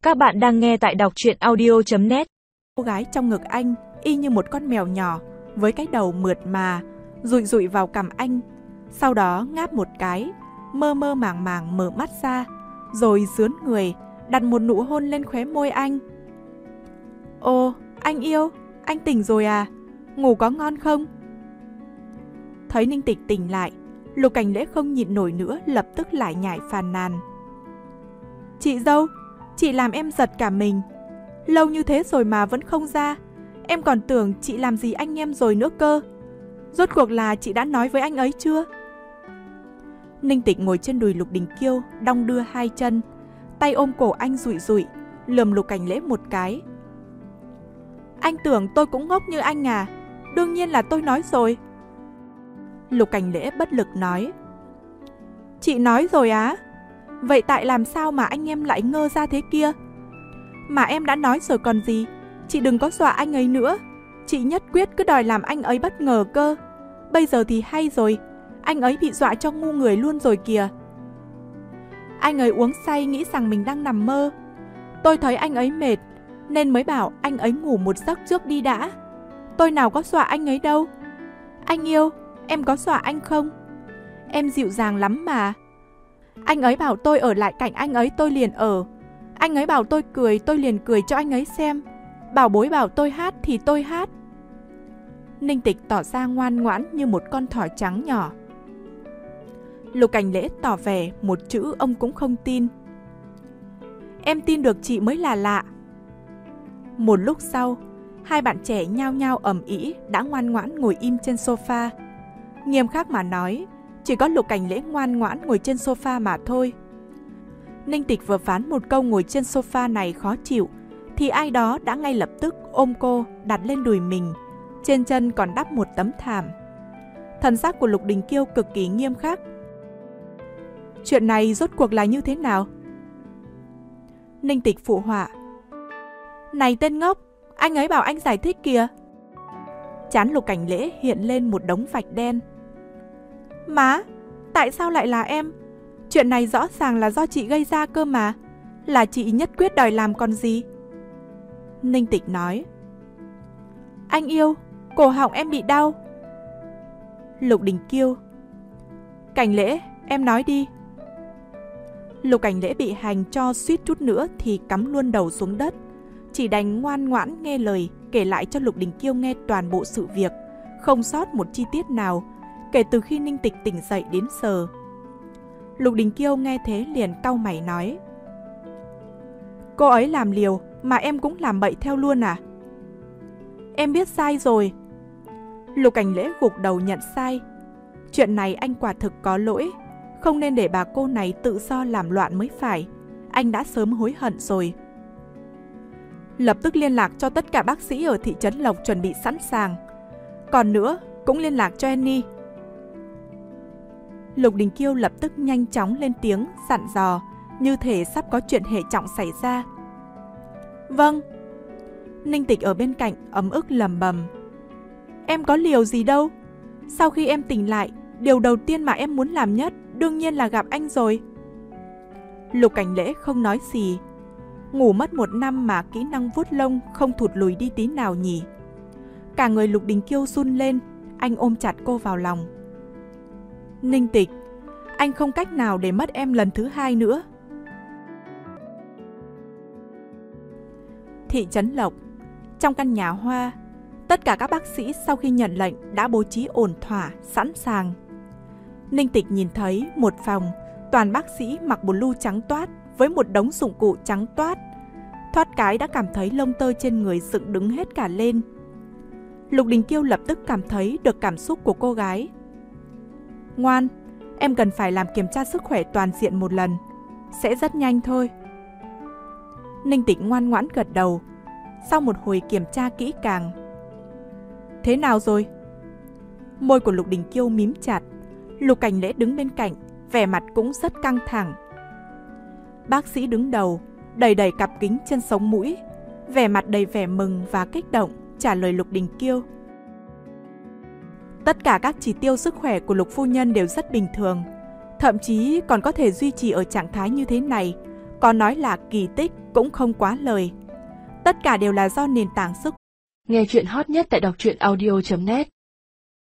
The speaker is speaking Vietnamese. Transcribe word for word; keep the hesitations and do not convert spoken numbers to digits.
Các bạn đang nghe tại đọc truyện audio chấm net. Cô gái trong ngực anh y như một con mèo nhỏ với cái đầu mượt mà, dụi dụi vào cằm anh, sau đó ngáp một cái, mơ mơ màng màng mở mắt ra, rồi rướn người, đặt một nụ hôn lên khóe môi anh. Ồ, anh yêu, anh tỉnh rồi à? Ngủ có ngon không? Thấy Ninh Tịch tỉnh lại, Lục Cảnh Lễ không nhịn nổi nữa, lập tức lại nhảy phàn nàn. Chị dâu, chị làm em giật cả mình. Lâu như thế rồi mà vẫn không ra. Em còn tưởng chị làm gì anh em rồi nữa cơ. Rốt cuộc là chị đã nói với anh ấy chưa? Ninh Tịch ngồi trên đùi Lục Đình Kiêu, đong đưa hai chân, tay ôm cổ anh rụi rụi, lườm Lục Cảnh Lễ một cái. Anh tưởng tôi cũng ngốc như anh à? Đương nhiên là tôi nói rồi. Lục Cảnh Lễ bất lực nói. Chị nói rồi á? Vậy tại làm sao mà anh em lại ngơ ra thế kia? Mà em đã nói rồi còn gì. Chị đừng có dọa anh ấy nữa. Chị nhất quyết cứ đòi làm anh ấy bất ngờ cơ. Bây giờ thì hay rồi, anh ấy bị dọa cho ngu người luôn rồi kìa. Anh ấy uống say nghĩ rằng mình đang nằm mơ. Tôi thấy anh ấy mệt nên mới bảo anh ấy ngủ một giấc trước đi đã. Tôi nào có dọa anh ấy đâu. Anh yêu, em có dọa anh không? Em dịu dàng lắm mà. Anh ấy bảo tôi ở lại cạnh anh ấy tôi liền ở. Anh ấy bảo tôi cười tôi liền cười cho anh ấy xem. Bảo bối bảo tôi hát thì tôi hát. Ninh Tịch tỏ ra ngoan ngoãn như một con thỏ trắng nhỏ. Lục Cảnh Lễ tỏ vẻ một chữ ông cũng không tin. Em tin được chị mới là lạ. Một lúc sau, hai bạn trẻ nhao nhao ầm ĩ đã ngoan ngoãn ngồi im trên sofa. Nghiêm khắc mà nói, chỉ có Lục Cảnh Lễ ngoan ngoãn ngồi trên sofa mà thôi. Ninh Tịch vừa phán một câu ngồi trên sofa này khó chịu, thì ai đó đã ngay lập tức ôm cô đặt lên đùi mình, trên chân còn đắp một tấm thảm. Thần sắc của Lục Đình Kiêu cực kỳ nghiêm khắc. Chuyện này rốt cuộc là như thế nào? Ninh Tịch phụ họa. Này tên ngốc, anh ấy bảo anh giải thích kìa. Trán Lục Cảnh Lễ hiện lên một đống vạch đen. Má, tại sao lại là em? Chuyện này rõ ràng là do chị gây ra cơ mà. Là chị nhất quyết đòi làm còn gì. Ninh Tịch nói. Anh yêu, cổ họng em bị đau. Lục Đình Kiêu. Cảnh Lễ, em nói đi. Lục Cảnh Lễ bị hành cho suýt chút nữa thì cắm luôn đầu xuống đất. Chỉ đành ngoan ngoãn nghe lời, kể lại cho Lục Đình Kiêu nghe toàn bộ sự việc, không sót một chi tiết nào, kể từ khi Ninh Tịch tỉnh dậy đến giờ. Lục Đình Kiêu nghe thế liền cau mày nói. Cô ấy làm liều mà em cũng làm bậy theo luôn à? Em biết sai rồi. Lục Cảnh Lễ gục đầu nhận sai. Chuyện này anh quả thực có lỗi, không nên để bà cô này tự do làm loạn mới phải. Anh đã sớm hối hận rồi. Lập tức liên lạc cho tất cả bác sĩ ở thị trấn Lộc chuẩn bị sẵn sàng. Còn nữa, cũng liên lạc cho Annie. Lục Đình Kiêu lập tức nhanh chóng lên tiếng dặn dò, như thể sắp có chuyện hệ trọng xảy ra. Vâng. Ninh Tịch ở bên cạnh ấm ức lầm bầm. Em có liều gì đâu. Sau khi em tỉnh lại, điều đầu tiên mà em muốn làm nhất đương nhiên là gặp anh rồi. Lục Cảnh Lễ không nói gì. Ngủ mất một năm mà kỹ năng vuốt lông không thụt lùi đi tí nào nhỉ. Cả người Lục Đình Kiêu run lên, anh ôm chặt cô vào lòng. Ninh Tịch, anh không cách nào để mất em lần thứ hai nữa. Thị trấn Lộc, trong căn nhà hoa, tất cả các bác sĩ sau khi nhận lệnh đã bố trí ổn thỏa, sẵn sàng. Ninh Tịch nhìn thấy một phòng, toàn bác sĩ mặc blue trắng toát với một đống dụng cụ trắng toát. Thoát cái đã cảm thấy lông tơ trên người dựng đứng hết cả lên. Lục Đình Kiêu lập tức cảm thấy được cảm xúc của cô gái. Ngoan, em cần phải làm kiểm tra sức khỏe toàn diện một lần. Sẽ rất nhanh thôi. Ninh Tịch ngoan ngoãn gật đầu. Sau một hồi kiểm tra kỹ càng. Thế nào rồi? Môi của Lục Đình Kiêu mím chặt. Lục Cảnh Lễ đứng bên cạnh, vẻ mặt cũng rất căng thẳng. Bác sĩ đứng đầu, đẩy đẩy cặp kính trên sống mũi, vẻ mặt đầy vẻ mừng và kích động, trả lời Lục Đình Kiêu. Tất cả các chỉ tiêu sức khỏe của Lục phu nhân đều rất bình thường, thậm chí còn có thể duy trì ở trạng thái như thế này có nói là kỳ tích cũng không quá lời. Tất cả đều là do nền tảng sức. Nghe chuyện hot nhất tại đọc truyện audio chấm net.